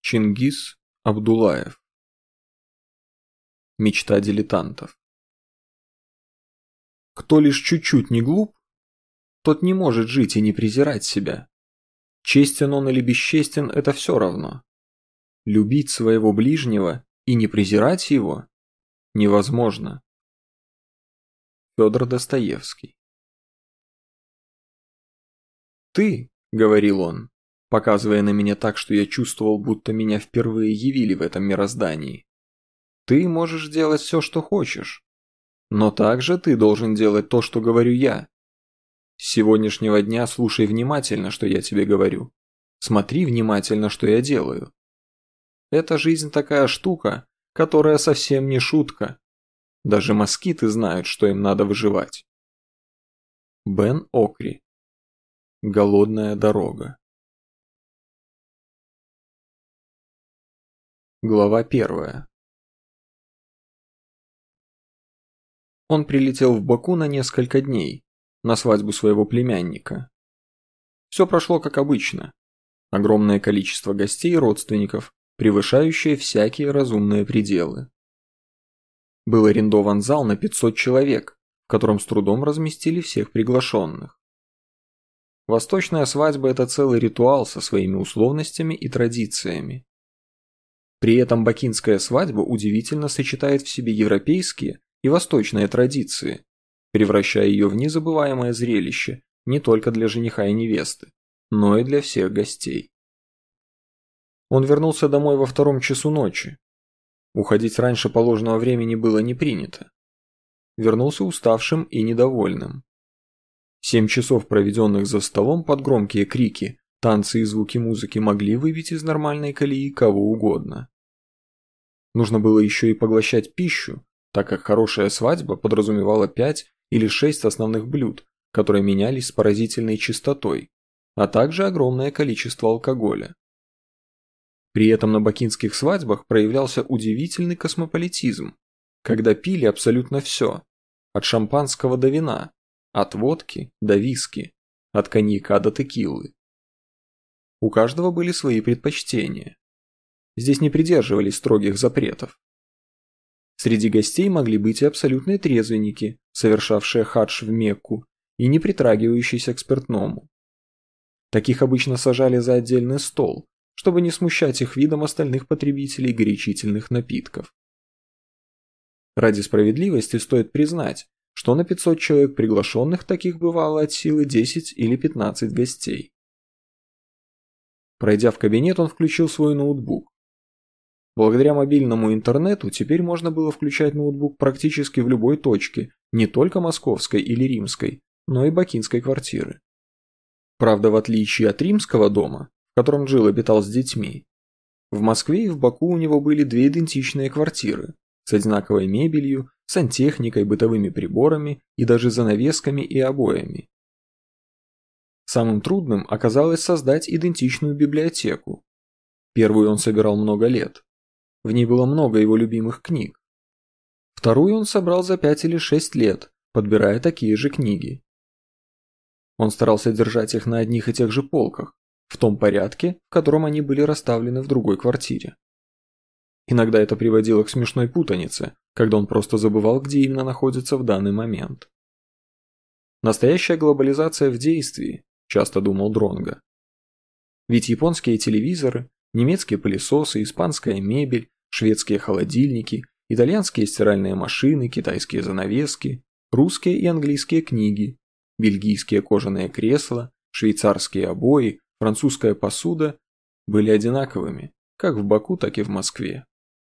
Чингис Абдуллаев. Мечта дилетантов. Кто лишь чуть-чуть не глуп, тот не может жить и не презирать себя. Честен он или бесчестен – это все равно. Любить своего ближнего и не презирать его невозможно. Федор Достоевский. «Ты, — говорил он, показывая на меня так, что я чувствовал, будто меня впервые явили в этом мироздании, — ты можешь делать все, что хочешь, но также ты должен делать то, что говорю я. С сегодняшнего дня слушай внимательно, что я тебе говорю. Смотри внимательно, что я делаю. Эта жизнь такая штука, которая совсем не шутка. Даже москиты знают, что им надо выживать». Бен Окри. Голодная дорога. Глава 1. Он прилетел в Баку на несколько дней, на свадьбу своего племянника. Все прошло как обычно. Огромное количество гостей и родственников, превышающее всякие разумные пределы. Был арендован зал на 500 человек, в котором с трудом разместили всех приглашенных. Восточная свадьба – это целый ритуал со своими условностями и традициями. При этом бакинская свадьба удивительно сочетает в себе европейские и восточные традиции, превращая ее в незабываемое зрелище не только для жениха и невесты, но и для всех гостей. Он вернулся домой во 2 часу ночи. Уходить раньше положенного времени было не принято. Вернулся уставшим и недовольным. 7 часов, проведенных за столом под громкие крики, танцы и звуки музыки могли выбить из нормальной колеи кого угодно. Нужно было еще и поглощать пищу, так как хорошая свадьба подразумевала 5 или 6 основных блюд, которые менялись с поразительной частотой, а также огромное количество алкоголя. При этом на бакинских свадьбах проявлялся удивительный космополитизм, когда пили абсолютно все, от шампанского до вина, от водки до виски, от коньяка до текилы. У каждого были свои предпочтения. Здесь не придерживались строгих запретов. Среди гостей могли быть и абсолютные трезвенники, совершавшие хадж в Мекку и не притрагивающиеся к спиртному. Таких обычно сажали за отдельный стол, чтобы не смущать их видом остальных потребителей горячительных напитков. Ради справедливости стоит признать, что на 500 человек приглашенных таких бывало от силы 10 или 15 гостей. Пройдя в кабинет, он включил свой ноутбук. Благодаря мобильному интернету теперь можно было включать ноутбук практически в любой точке, не только московской или римской, но и бакинской квартиры. Правда, в отличие от римского дома, в котором Джилл обитал с детьми, в Москве и в Баку у него были 2 идентичные квартиры с одинаковой мебелью, сантехникой, бытовыми приборами и даже занавесками и обоями. Самым трудным оказалось создать идентичную библиотеку. Первую он собирал много лет. В ней было много его любимых книг. Вторую он собрал за 5 или 6 лет, подбирая такие же книги. Он старался держать их на одних и тех же полках, в том порядке, в котором они были расставлены в другой квартире. Иногда это приводило к смешной путанице, когда он просто забывал, где именно находится в данный момент. Настоящая глобализация в действии, часто думал Дронго. Ведь японские телевизоры, немецкие пылесосы, испанская мебель, шведские холодильники, итальянские стиральные машины, китайские занавески, русские и английские книги, бельгийские кожаные кресла, швейцарские обои, французская посуда были одинаковыми, как в Баку, так и в Москве.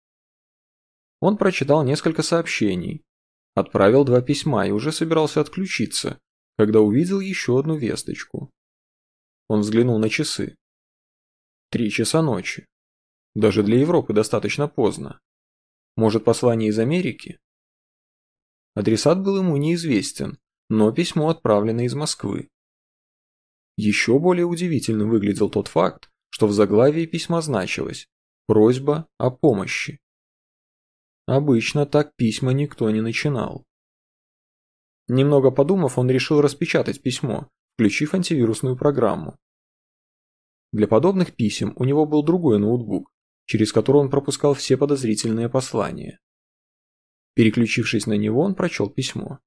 Он прочитал несколько сообщений, отправил 2 письма и уже собирался отключиться, когда увидел еще одну весточку. Он взглянул на часы. 3 часа ночи. Даже для Европы достаточно поздно. Может, послание из Америки? Адресат был ему неизвестен, но письмо отправлено из Москвы. Еще более удивительно выглядел тот факт, что в заглавии письма значилось «Просьба о помощи». Обычно так письма никто не начинал. Немного подумав, он решил распечатать письмо, включив антивирусную программу. Для подобных писем у него был другой ноутбук, через который он пропускал все подозрительные послания. Переключившись на него, он прочел письмо.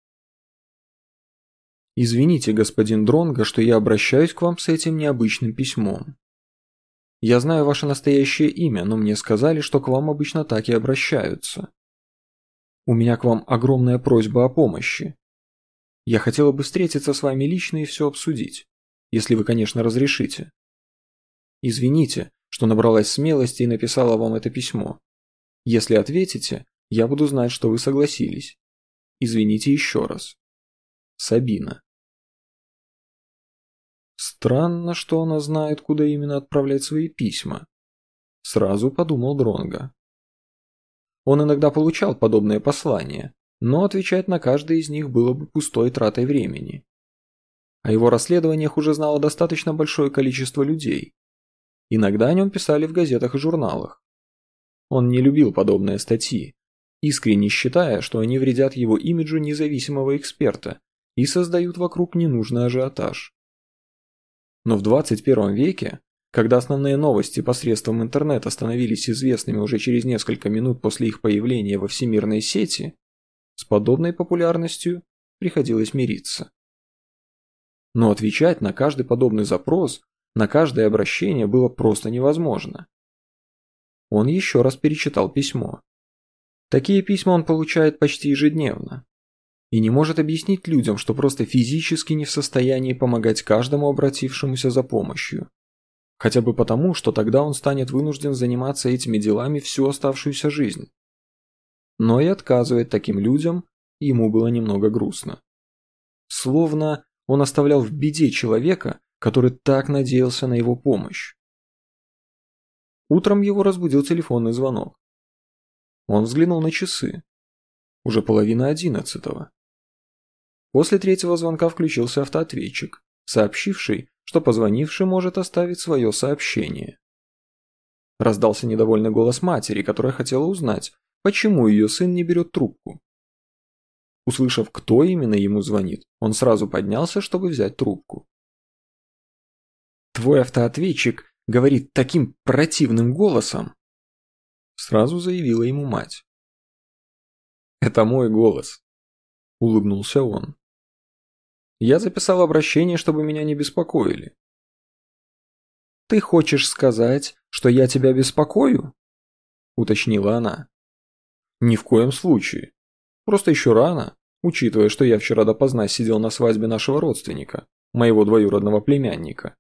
«Извините, господин Дронго, что я обращаюсь к вам с этим необычным письмом. Я знаю ваше настоящее имя, но мне сказали, что к вам обычно так и обращаются. У меня к вам огромная просьба о помощи. Я хотела бы встретиться с вами лично и все обсудить, если вы, конечно, разрешите. Извините, что набралась смелости и написала вам это письмо. Если ответите, я буду знать, что вы согласились. Извините еще раз. Сабина». Странно, что она знает, куда именно отправлять свои письма. Сразу подумал Дронго. Он иногда получал подобные послания, но отвечать на каждое из них было бы пустой тратой времени. О его расследованиях уже знало достаточно большое количество людей. Иногда о нем писали в газетах и журналах. Он не любил подобные статьи, искренне считая, что они вредят его имиджу независимого эксперта и создают вокруг ненужный ажиотаж. Но в 21 веке, когда основные новости посредством интернета становились известными уже через несколько минут после их появления во всемирной сети, с подобной популярностью приходилось мириться. Но отвечать на каждый подобный запрос, на каждое обращение было просто невозможно. Он еще раз перечитал письмо. Такие письма он получает почти ежедневно. И не может объяснить людям, что просто физически не в состоянии помогать каждому обратившемуся за помощью. Хотя бы потому, что тогда он станет вынужден заниматься этими делами всю оставшуюся жизнь. Но и отказывать таким людям ему было немного грустно. Словно он оставлял в беде человека, который так надеялся на его помощь. Утром его разбудил телефонный звонок. Он взглянул на часы. Уже 10:30. После третьего звонка включился автоответчик, сообщивший, что позвонивший может оставить свое сообщение. Раздался недовольный голос матери, которая хотела узнать, почему ее сын не берет трубку. Услышав, кто именно ему звонит, он сразу поднялся, чтобы взять трубку. «Твой автоответчик говорит таким противным голосом!» Сразу заявила ему мать. «Это мой голос», — улыбнулся он. «Я записал обращение, чтобы меня не беспокоили». «Ты хочешь сказать, что я тебя беспокою?» — уточнила она. «Ни в коем случае. Просто еще рано, учитывая, что я вчера допоздна сидел на свадьбе нашего родственника, моего двоюродного племянника».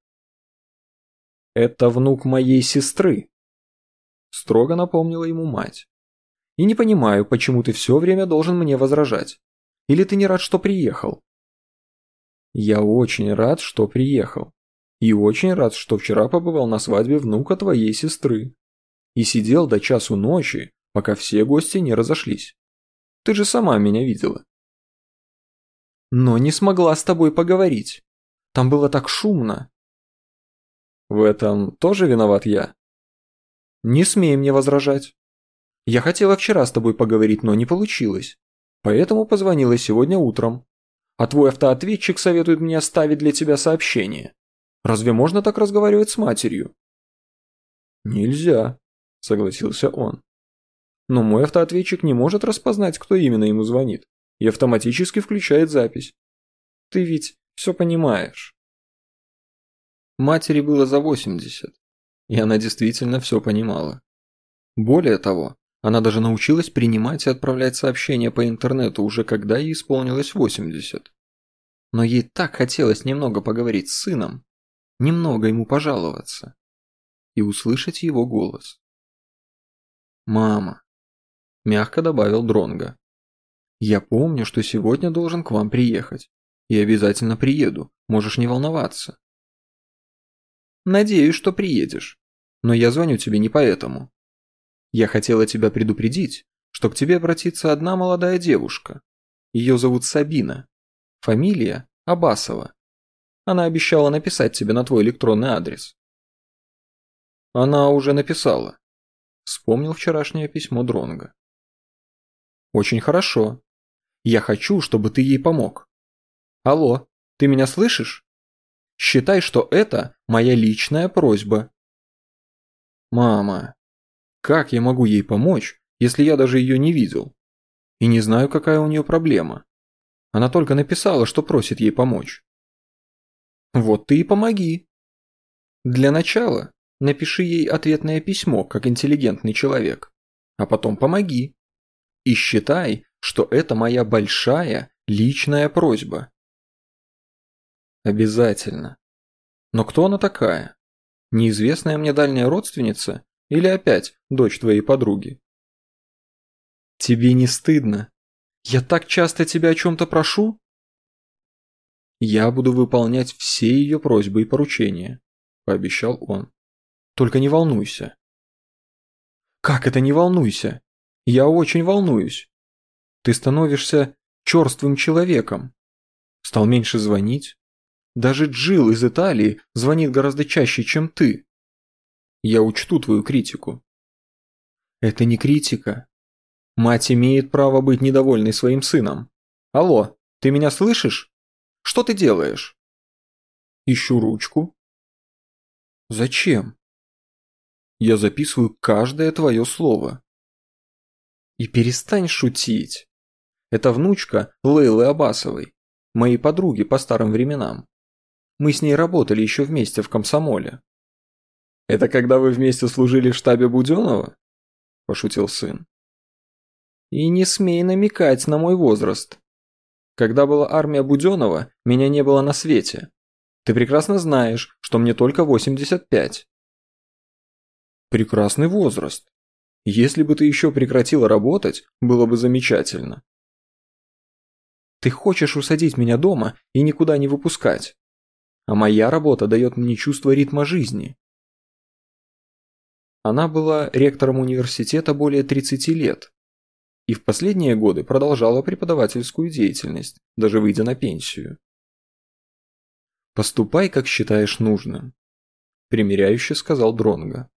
«Это внук моей сестры», — строго напомнила ему мать. «И не понимаю, почему ты все время должен мне возражать. Или ты не рад, что приехал?» «Я очень рад, что приехал. И очень рад, что вчера побывал на свадьбе внука твоей сестры. И сидел до часу ночи, пока все гости не разошлись. Ты же сама меня видела». «Но не смогла с тобой поговорить. Там было так шумно». «В этом тоже виноват я?» «Не смей мне возражать. Я хотела вчера с тобой поговорить, но не получилось. Поэтому позвонила сегодня утром. А твой автоответчик советует мне оставить для тебя сообщение. Разве можно так разговаривать с матерью?» «Нельзя», — согласился он. «Но мой автоответчик не может распознать, кто именно ему звонит, и автоматически включает запись. Ты ведь все понимаешь». Матери было за 80, и она действительно все понимала. Более того, она даже научилась принимать и отправлять сообщения по интернету уже когда ей исполнилось 80. Но ей так хотелось немного поговорить с сыном, немного ему пожаловаться и услышать его голос. «Мама», – мягко добавил Дронго, – «я помню, что сегодня должен к вам приехать, и обязательно приеду, можешь не волноваться». «Надеюсь, что приедешь, но я звоню тебе не поэтому. Я хотела тебя предупредить, что к тебе обратится одна молодая девушка. Ее зовут Сабина. Фамилия Абасова. Она обещала написать тебе на твой электронный адрес». «Она уже написала», — вспомнил вчерашнее письмо Дронго. «Очень хорошо. Я хочу, чтобы ты ей помог. Алло, ты меня слышишь? Считай, что это моя личная просьба». «Мама», Как я могу ей помочь, если я даже ее не видел? И не знаю, какая у нее проблема. Она только написала, что просит ей помочь. Вот ты и помоги. Для начала напиши ей ответное письмо, как интеллигентный человек. А потом помоги. И считай, что это моя большая личная просьба. Обязательно. Но кто она такая? Неизвестная мне дальняя родственница или опять дочь твоей подруги? Тебе не стыдно? Я так часто тебя о чем-то прошу? Я буду выполнять все ее просьбы и поручения, пообещал он. Только не волнуйся. Как это не волнуйся? Я очень волнуюсь. Ты становишься черствым человеком. Стал меньше звонить. Даже Джилл из Италии звонит гораздо чаще, чем ты. Я учту твою критику. Это не критика. Мать имеет право быть недовольной своим сыном. Алло, ты меня слышишь? Что ты делаешь? Ищу ручку. Зачем? Я записываю каждое твое слово. И перестань шутить. Это внучка Лейлы Аббасовой, моей подруги по старым временам. Мы с ней работали еще вместе в комсомоле. Это когда вы вместе служили в штабе Буденова? Пошутил сын. И не смей намекать на мой возраст. Когда была армия Буденова, меня не было на свете. Ты прекрасно знаешь, что мне только 85. Прекрасный возраст. Если бы ты еще прекратила работать, было бы замечательно. Ты хочешь усадить меня дома и никуда не выпускать. А моя работа дает мне чувство ритма жизни. Она была ректором университета более 30 лет. И в последние годы продолжала преподавательскую деятельность, даже выйдя на пенсию. «Поступай, как считаешь нужным», – примиряюще сказал Дронго.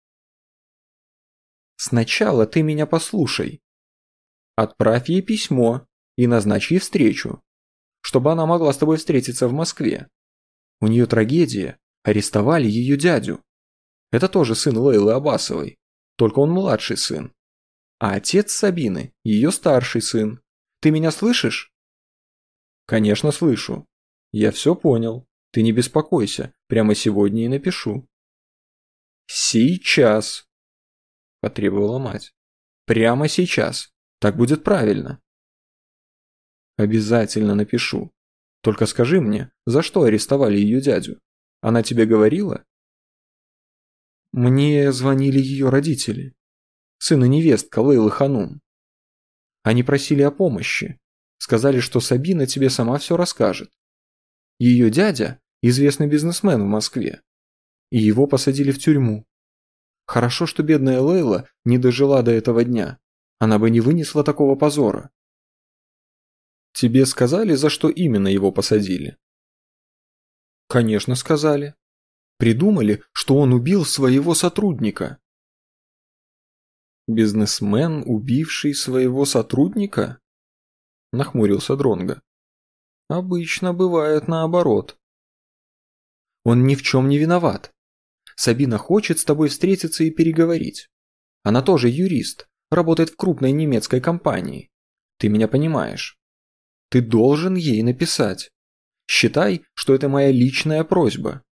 «Сначала ты меня послушай. Отправь ей письмо и назначь ей встречу, чтобы она могла с тобой встретиться в Москве. У нее трагедия, арестовали ее дядю. Это тоже сын Лейлы Аббасовой, только он младший сын. А отец Сабины – ее старший сын. Ты меня слышишь?» «Конечно слышу. Я все понял. Ты не беспокойся, прямо сегодня и напишу». «Сейчас», – потребовала мать. «Прямо сейчас. Так будет правильно». «Обязательно напишу. Только скажи мне, за что арестовали ее дядю? Она тебе говорила?» «Мне звонили ее родители. Сын и невестка Лейлы Ханум. Они просили о помощи. Сказали, что Сабина тебе сама все расскажет. Ее дядя – известный бизнесмен в Москве. И его посадили в тюрьму. Хорошо, что бедная Лейла не дожила до этого дня. Она бы не вынесла такого позора. Тебе сказали, за что именно его посадили? Конечно, сказали. Придумали, что он убил своего сотрудника. Бизнесмен, убивший своего сотрудника? Нахмурился Дронго. Обычно бывает наоборот. Он ни в чем не виноват. Сабина хочет с тобой встретиться и переговорить. Она тоже юрист, работает в крупной немецкой компании. Ты меня понимаешь. Ты должен ей написать. Считай, что это моя личная просьба.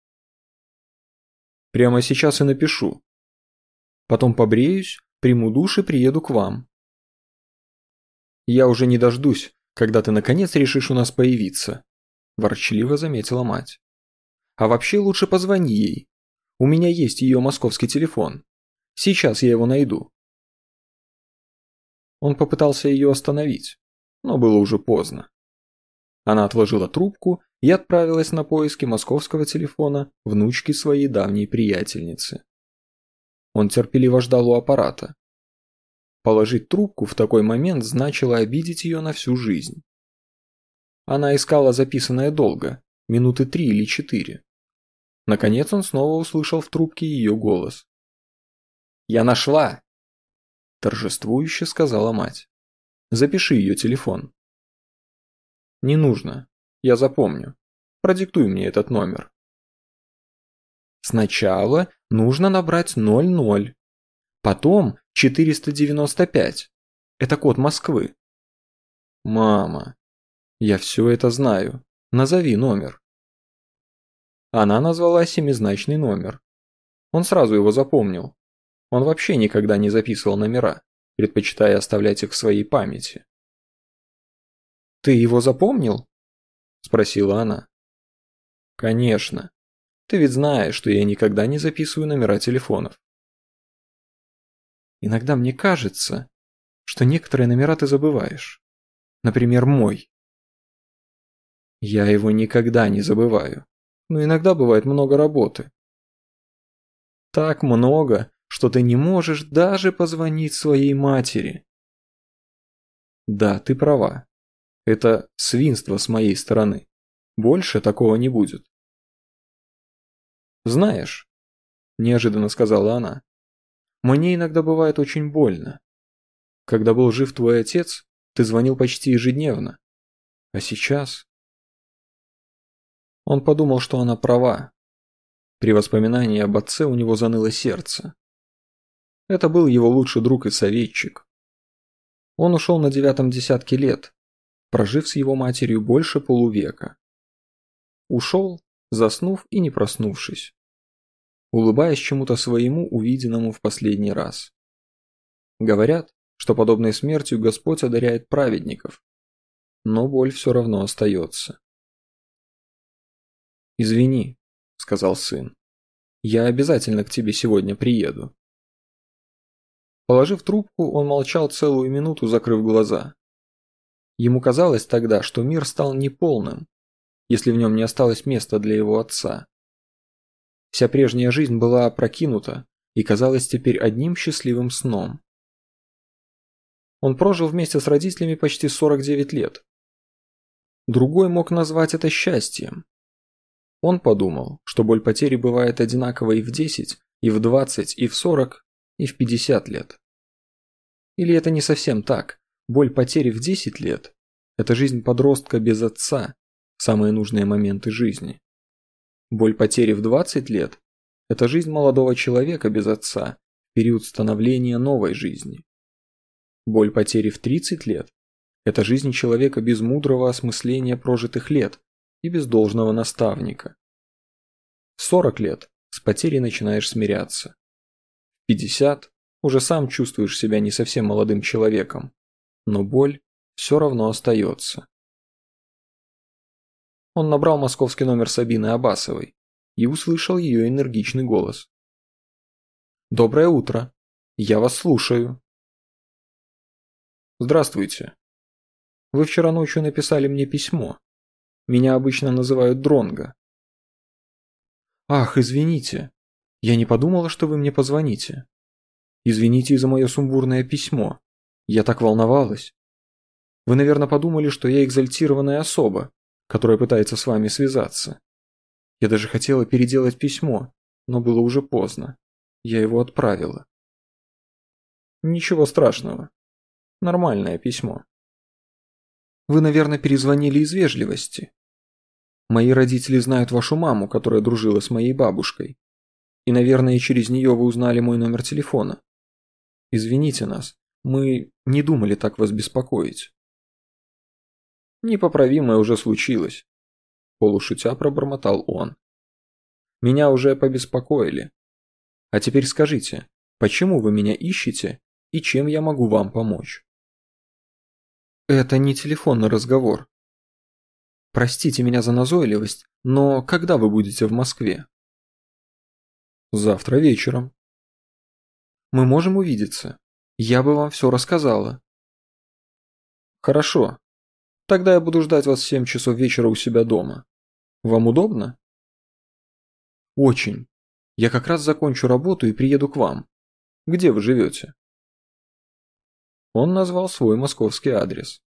Прямо сейчас и напишу. Потом побреюсь, приму душ и приеду к вам. Я уже не дождусь, когда ты наконец решишь у нас появиться, ворчливо заметила мать. А вообще лучше позвони ей. У меня есть ее московский телефон. Сейчас я его найду. Он попытался ее остановить, но было уже поздно. Она отложила трубку и отправилась на поиски московского телефона внучки своей давней приятельницы. Он терпеливо ждал у аппарата. Положить трубку в такой момент значило обидеть ее на всю жизнь. Она искала записанное долго, минуты 3 или 4. Наконец он снова услышал в трубке ее голос. «Я нашла!» – торжествующе сказала мать. «Запиши ее телефон». «Не нужно. Я запомню. Продиктуй мне этот номер». «Сначала нужно набрать 00. Потом 495. Это код Москвы. Мама, я все это знаю. Назови номер. Она назвала семизначный номер. Он сразу его запомнил. Он вообще никогда не записывал номера, предпочитая оставлять их в своей памяти. «Ты его запомнил?» – спросила она. «Конечно. Ты ведь знаешь, что я никогда не записываю номера телефонов». «Иногда мне кажется, что некоторые номера ты забываешь. Например, мой». «Я его никогда не забываю, но иногда бывает много работы». «Так много, что ты не можешь даже позвонить своей матери». «Да, ты права. Это свинство с моей стороны. Больше такого не будет». «Знаешь», – неожиданно сказала она, – «мне иногда бывает очень больно. Когда был жив твой отец, ты звонил почти ежедневно. А сейчас...» Он подумал, что она права. При воспоминании об отце у него заныло сердце. Это был его лучший друг и советчик. Он ушел на 9-м десятке лет, прожив с его матерью больше полувека. Ушел, заснув и не проснувшись, улыбаясь чему-то своему, увиденному в последний раз. Говорят, что подобной смертью Господь одаряет праведников, но боль все равно остается. «Извини», — сказал сын, — «я обязательно к тебе сегодня приеду». Положив трубку, он молчал целую минуту, закрыв глаза. Ему казалось тогда, что мир стал неполным, если в нем не осталось места для его отца. Вся прежняя жизнь была опрокинута и казалась теперь одним счастливым сном. Он прожил вместе с родителями почти 49 лет. Другой мог назвать это счастьем. Он подумал, что боль потери бывает одинаковой и в 10, и в 20, и в 40, и в 50 лет. Или это не совсем так? Боль потери в 10 лет – это жизнь подростка без отца в самые нужные моменты жизни. Боль потери в 20 лет – это жизнь молодого человека без отца в период становления новой жизни. Боль потери в 30 лет – это жизнь человека без мудрого осмысления прожитых лет и без должного наставника. В 40 лет с потерей начинаешь смиряться. В 50 уже сам чувствуешь себя не совсем молодым человеком, но боль все равно остается. Он набрал московский номер Сабины Абасовой и услышал ее энергичный голос. «Доброе утро. Я вас слушаю». «Здравствуйте. Вы вчера ночью написали мне письмо. Меня обычно называют Дронго». «Ах, извините. Я не подумала, что вы мне позвоните. Извините за мое сумбурное письмо. Я так волновалась. Вы, наверное, подумали, что я экзальтированная особа, которая пытается с вами связаться. Я даже хотела переделать письмо, но было уже поздно. Я его отправила». «Ничего страшного. Нормальное письмо. Вы, наверное, перезвонили из вежливости. Мои родители знают вашу маму, которая дружила с моей бабушкой. И, наверное, через нее вы узнали мой номер телефона. Извините нас, мы не думали так вас беспокоить». «Непоправимое уже случилось», – полушутя пробормотал он. «Меня уже побеспокоили. А теперь скажите, почему вы меня ищете и чем я могу вам помочь?» «Это не телефонный разговор. Простите меня за назойливость, но когда вы будете в Москве?» «Завтра вечером». «Мы можем увидеться. Я бы вам все рассказала». «Хорошо. Тогда я буду ждать вас в 7 часов вечера у себя дома. Вам удобно?» «Очень. Я как раз закончу работу и приеду к вам. Где вы живете?» Он назвал свой московский адрес.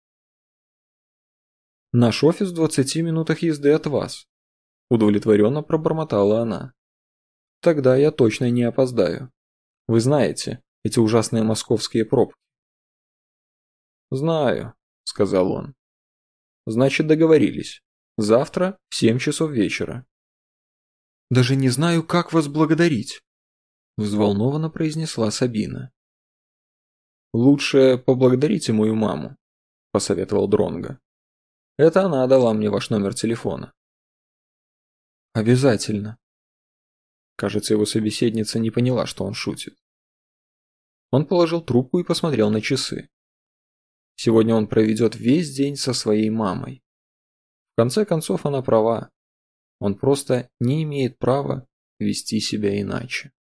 «Наш офис в 20 минутах езды от вас», – удовлетворенно пробормотала она. «Тогда я точно не опоздаю. Вы знаете, эти ужасные московские пробки». «Знаю», – сказал он. «Значит, договорились. Завтра в 7 часов вечера». «Даже не знаю, как вас благодарить. – взволнованно произнесла Сабина. «Лучше поблагодарите мою маму», – посоветовал Дронго. «Это она дала мне ваш номер телефона». «Обязательно». Кажется, его собеседница не поняла, что он шутит. Он положил трубку и посмотрел на часы. Сегодня он проведет весь день со своей мамой. В конце концов, она права. Он просто не имеет права вести себя иначе.